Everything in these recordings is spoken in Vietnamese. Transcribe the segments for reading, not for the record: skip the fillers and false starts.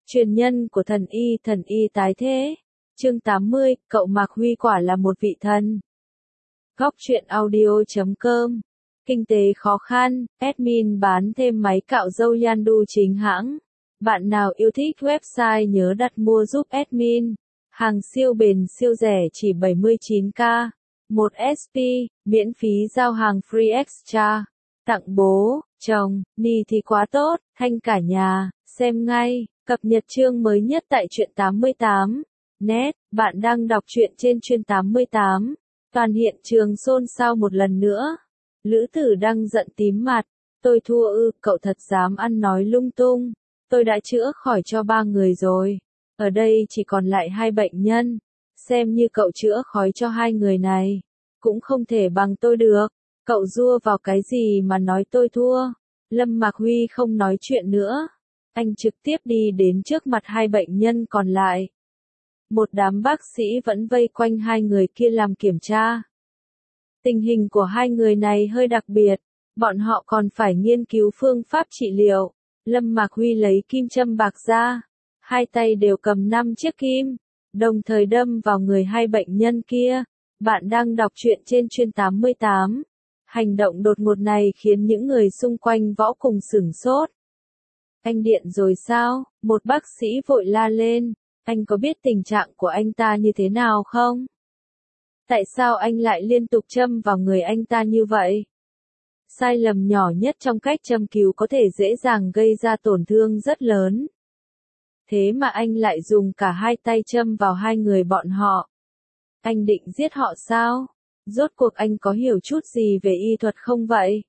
Truyền nhân của thần y tái thế. Chương 80, cậu Mạc Huy quả là một vị thần. Góc truyện audio.com. Kinh tế khó khăn, admin bán thêm máy cạo râu Yandu chính hãng. Bạn nào yêu thích website nhớ đặt mua giúp admin. Hàng siêu bền siêu rẻ chỉ 79k. 1 SP, miễn phí giao hàng free extra. Tặng bố, chồng, ni thì quá tốt, thanh cả nhà, xem ngay. Cập nhật chương mới nhất tại truyện 88. Net, bạn đang đọc truyện trên truyện 88. Toàn hiện trường xôn xao một lần nữa. Lữ Tử đang giận tím mặt. Tôi thua ư, cậu thật dám ăn nói lung tung. Tôi đã chữa khỏi cho 3 người rồi. Ở đây chỉ còn lại 2 bệnh nhân. Xem như cậu chữa khỏi cho 2 người này. Cũng không thể bằng tôi được. Cậu dua vào cái gì mà nói tôi thua. Lâm Mạc Huy không nói chuyện nữa. Anh trực tiếp đi đến trước mặt 2 bệnh nhân còn lại. Một đám bác sĩ vẫn vây quanh 2 người kia làm kiểm tra. Tình hình của 2 người này hơi đặc biệt. Bọn họ còn phải nghiên cứu phương pháp trị liệu. Lâm Mạc Huy lấy kim châm bạc ra. 2 tay đều cầm 5 chiếc kim. Đồng thời đâm vào người 2 bệnh nhân kia. Bạn đang đọc truyện trên truyện 88. Hành động đột ngột này khiến những người xung quanh võ cùng sửng sốt. Anh điện rồi sao? Một bác sĩ vội la lên. Anh có biết tình trạng của anh ta như thế nào không? Tại sao anh lại liên tục châm vào người anh ta như vậy? Sai lầm nhỏ nhất trong cách châm cứu có thể dễ dàng gây ra tổn thương rất lớn. Thế mà anh lại dùng cả 2 tay châm vào 2 người bọn họ. Anh định giết họ sao? Rốt cuộc anh có hiểu chút gì về y thuật không vậy?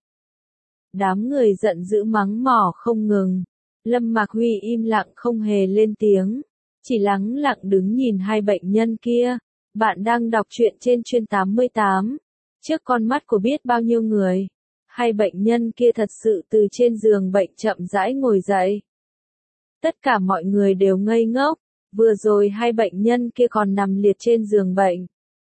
Đám người giận dữ mắng mỏ không ngừng. Lâm Mạc Huy im lặng không hề lên tiếng. Chỉ lắng lặng đứng nhìn 2 bệnh nhân kia. Bạn đang đọc truyện trên truyện 88. Trước con mắt của biết bao nhiêu người. 2 bệnh nhân kia thật sự từ trên giường bệnh chậm rãi ngồi dậy. Tất cả mọi người đều ngây ngốc. Vừa rồi 2 bệnh nhân kia còn nằm liệt trên giường bệnh.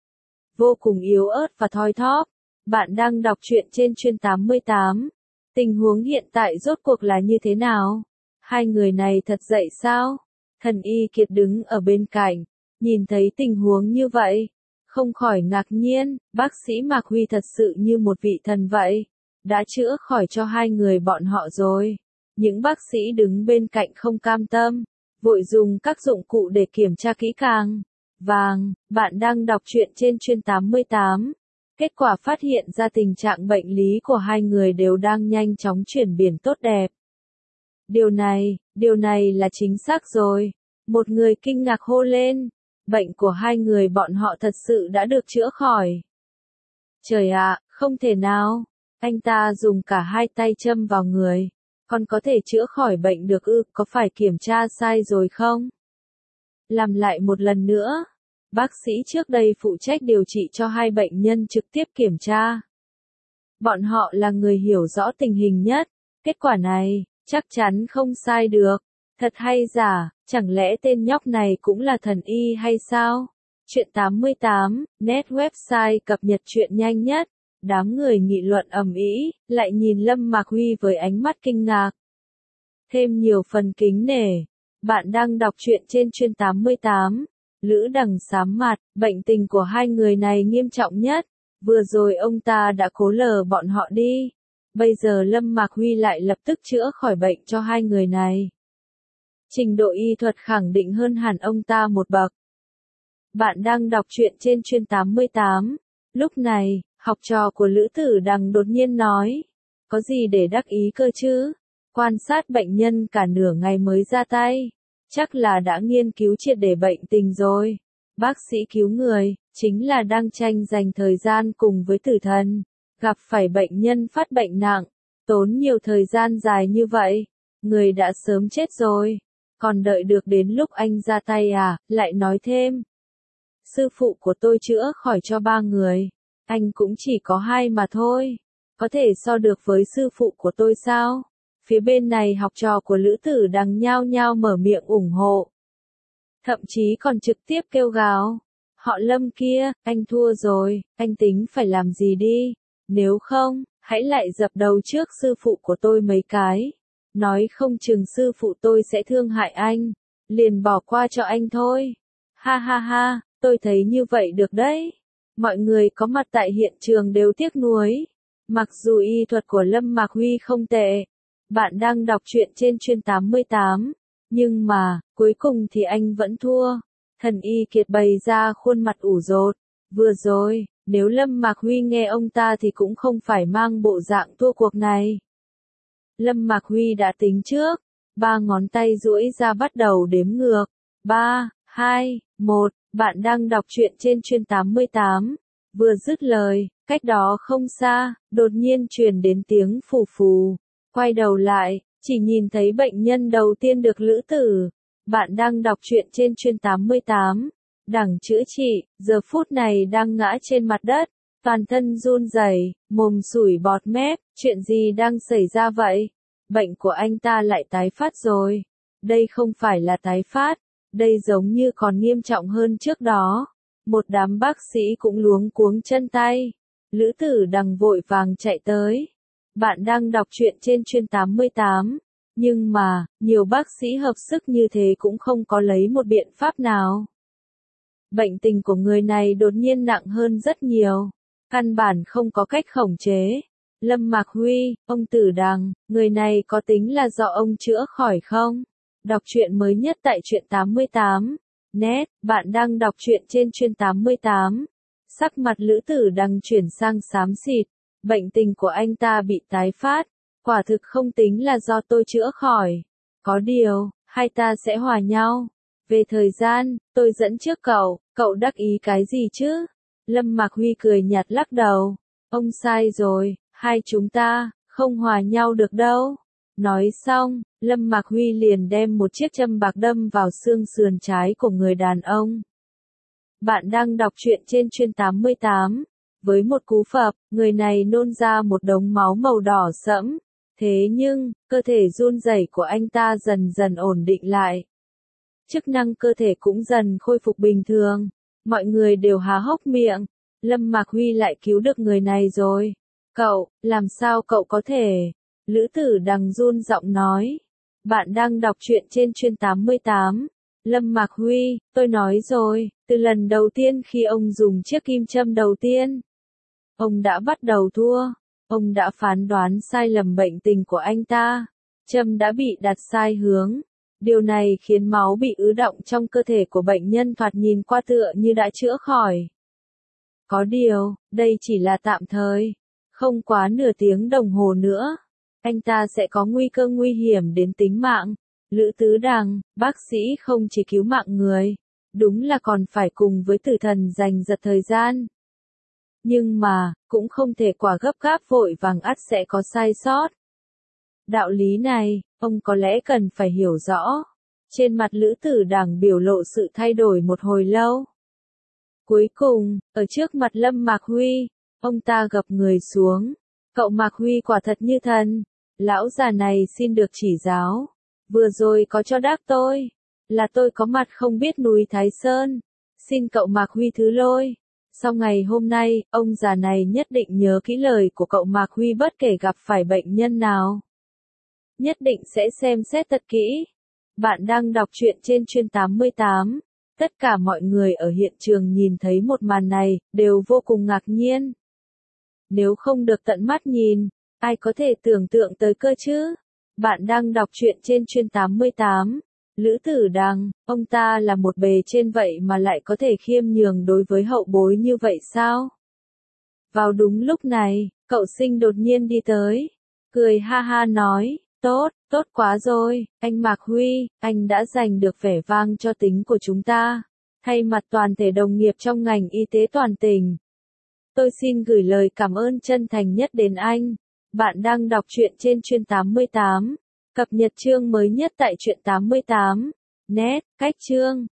Vô cùng yếu ớt và thoi thóp. Bạn đang đọc truyện trên truyện 88. Tình huống hiện tại rốt cuộc là như thế nào? 2 người này thật dậy sao? Thần y Kiệt đứng ở bên cạnh, nhìn thấy tình huống như vậy, không khỏi ngạc nhiên, bác sĩ Mạc Huy thật sự như một vị thần vậy, đã chữa khỏi cho 2 người bọn họ rồi. Những bác sĩ đứng bên cạnh không cam tâm, vội dùng các dụng cụ để kiểm tra kỹ càng. Bạn đang đọc truyện trên truyện 88. Kết quả phát hiện ra tình trạng bệnh lý của 2 người đều đang nhanh chóng chuyển biến tốt đẹp. Điều này là chính xác rồi. Một người kinh ngạc hô lên. Bệnh của 2 người bọn họ thật sự đã được chữa khỏi. Trời ạ, không thể nào. Anh ta dùng cả 2 tay châm vào người. Còn có thể chữa khỏi bệnh được ư, có phải kiểm tra sai rồi không? Làm lại một lần nữa. Bác sĩ trước đây phụ trách điều trị cho 2 bệnh nhân trực tiếp kiểm tra. Bọn họ là người hiểu rõ tình hình nhất. Kết quả này, chắc chắn không sai được. Thật hay giả, chẳng lẽ tên nhóc này cũng là thần y hay sao? Truyện 88, net website cập nhật truyện nhanh nhất. Đám người nghị luận ầm ĩ, lại nhìn Lâm Mạc Huy với ánh mắt kinh ngạc. Thêm nhiều phần kính nể. Bạn đang đọc truyện trên truyện 88. Lữ Đằng sám mặt, bệnh tình của 2 người này nghiêm trọng nhất. Vừa rồi ông ta đã cố lờ bọn họ đi. Bây giờ Lâm Mạc Huy lại lập tức chữa khỏi bệnh cho 2 người này. Trình độ y thuật khẳng định hơn hẳn ông ta một bậc. Bạn đang đọc truyện trên truyện 88. Lúc này, học trò của Lữ Tử Đằng đột nhiên nói. Có gì để đắc ý cơ chứ? Quan sát bệnh nhân cả nửa ngày mới ra tay. Chắc là đã nghiên cứu triệt để bệnh tình rồi. Bác sĩ cứu người, chính là đang tranh giành thời gian cùng với tử thần. Gặp phải bệnh nhân phát bệnh nặng, tốn nhiều thời gian dài như vậy. Người đã sớm chết rồi. Còn đợi được đến lúc anh ra tay à, lại nói thêm. Sư phụ của tôi chữa khỏi cho 3 người. Anh cũng chỉ có 2 mà thôi. Có thể so được với sư phụ của tôi sao? Phía bên này học trò của Lữ Tử Đằng nhao nhao mở miệng ủng hộ. Thậm chí còn trực tiếp kêu gào. Họ Lâm kia, anh thua rồi, anh tính phải làm gì đi. Nếu không, hãy lại dập đầu trước sư phụ của tôi mấy cái. Nói không chừng sư phụ tôi sẽ thương hại anh. liền bỏ qua cho anh thôi. Ha ha ha, tôi thấy như vậy được đấy. Mọi người có mặt tại hiện trường đều tiếc nuối. Mặc dù y thuật của Lâm Mạc Huy không tệ, bạn đang đọc truyện trên chuyên 88, nhưng mà, cuối cùng thì anh vẫn thua. Thần y kiệt bày ra khuôn mặt ủ rột. Vừa rồi, nếu Lâm Mạc Huy nghe ông ta thì cũng không phải mang bộ dạng thua cuộc này. Lâm Mạc Huy đã tính trước, 3 ngón tay duỗi ra bắt đầu đếm ngược. 3, 2, 1, bạn đang đọc truyện trên chuyên 88. Vừa dứt lời, cách đó không xa, đột nhiên truyền đến tiếng phù phù. Quay đầu lại, chỉ nhìn thấy bệnh nhân đầu tiên được Lữ Tử. Bạn đang đọc truyện trên chuyên 88. Đằng chữa trị, giờ phút này đang ngã trên mặt đất, toàn thân run rẩy, mồm sủi bọt mép, chuyện gì đang xảy ra vậy? Bệnh của anh ta lại tái phát rồi. Đây không phải là tái phát, đây giống như còn nghiêm trọng hơn trước đó. Một đám bác sĩ cũng luống cuống chân tay. Lữ Tử Đằng vội vàng chạy tới. Bạn đang đọc truyện trên chuyên 88. Nhưng mà, nhiều bác sĩ hợp sức như thế cũng không có lấy một biện pháp nào. Bệnh tình của người này đột nhiên nặng hơn rất nhiều. Căn bản không có cách khống chế. Lâm Mạc Huy, ông Tử Đằng, người này có tính là do ông chữa khỏi không? Đọc truyện mới nhất tại truyện 88. Net, bạn đang đọc truyện trên chuyên 88. Sắc mặt Lữ Tử Đằng chuyển sang xám xịt. Bệnh tình của anh ta bị tái phát. Quả thực không tính là do tôi chữa khỏi. Có điều, hai ta sẽ hòa nhau. Về thời gian, tôi dẫn trước cậu đắc ý cái gì chứ? Lâm Mạc Huy cười nhạt lắc đầu. Ông sai rồi, hai chúng ta, không hòa nhau được đâu. Nói xong, Lâm Mạc Huy liền đem một chiếc châm bạc đâm vào xương sườn trái của người đàn ông. Bạn đang đọc truyện trên chuyên 88. Với một cú phập, người này nôn ra một đống máu màu đỏ sẫm. Thế nhưng, cơ thể run rẩy của anh ta dần dần ổn định lại. Chức năng cơ thể cũng dần khôi phục bình thường. Mọi người đều há hốc miệng. Lâm Mạc Huy lại cứu được người này rồi. Cậu, làm sao cậu có thể? Lữ Tử Đằng run giọng nói. Bạn đang đọc truyện trên chuyên 88. Lâm Mạc Huy, tôi nói rồi, từ lần đầu tiên khi ông dùng chiếc kim châm đầu tiên, ông đã bắt đầu thua. Ông đã phán đoán sai lầm bệnh tình của anh ta. Châm đã bị đặt sai hướng. Điều này khiến máu bị ứ đọng trong cơ thể của bệnh nhân thoạt nhìn qua tựa như đã chữa khỏi. Có điều, đây chỉ là tạm thời. Không quá nửa tiếng đồng hồ nữa, anh ta sẽ có nguy cơ nguy hiểm đến tính mạng. Lữ Tứ Đằng, bác sĩ không chỉ cứu mạng người, đúng là còn phải cùng với tử thần giành giật thời gian. Nhưng mà, cũng không thể quả gấp gáp vội vàng ắt sẽ có sai sót. Đạo lý này, ông có lẽ cần phải hiểu rõ. Trên mặt Lữ Tử Đằng biểu lộ sự thay đổi một hồi lâu. Cuối cùng, ở trước mặt Lâm Mạc Huy, ông ta gập người xuống. Cậu Mạc Huy quả thật như thần. Lão già này xin được chỉ giáo. Vừa rồi có cho đáp tôi. Là tôi có mặt không biết núi Thái Sơn. Xin cậu Mạc Huy thứ lỗi. Sau ngày hôm nay, ông già này nhất định nhớ kỹ lời của cậu Mạc Huy bất kể gặp phải bệnh nhân nào. Nhất định sẽ xem xét thật kỹ. Bạn đang đọc truyện trên chuyên 88. Tất cả mọi người ở hiện trường nhìn thấy một màn này, đều vô cùng ngạc nhiên. Nếu không được tận mắt nhìn, ai có thể tưởng tượng tới cơ chứ? Bạn đang đọc truyện trên chuyên 88. Lữ Tử Đằng, ông ta là một bề trên vậy mà lại có thể khiêm nhường đối với hậu bối như vậy sao? Vào đúng lúc này, cậu Sinh đột nhiên đi tới. Cười ha ha nói, tốt quá rồi, anh Mạc Huy, anh đã giành được vẻ vang cho tính của chúng ta. Thay mặt toàn thể đồng nghiệp trong ngành y tế toàn tỉnh, tôi xin gửi lời cảm ơn chân thành nhất đến anh. Bạn đang đọc truyện trên chuyên 88. Cập nhật chương mới nhất tại truyện 88. Net, cách chương.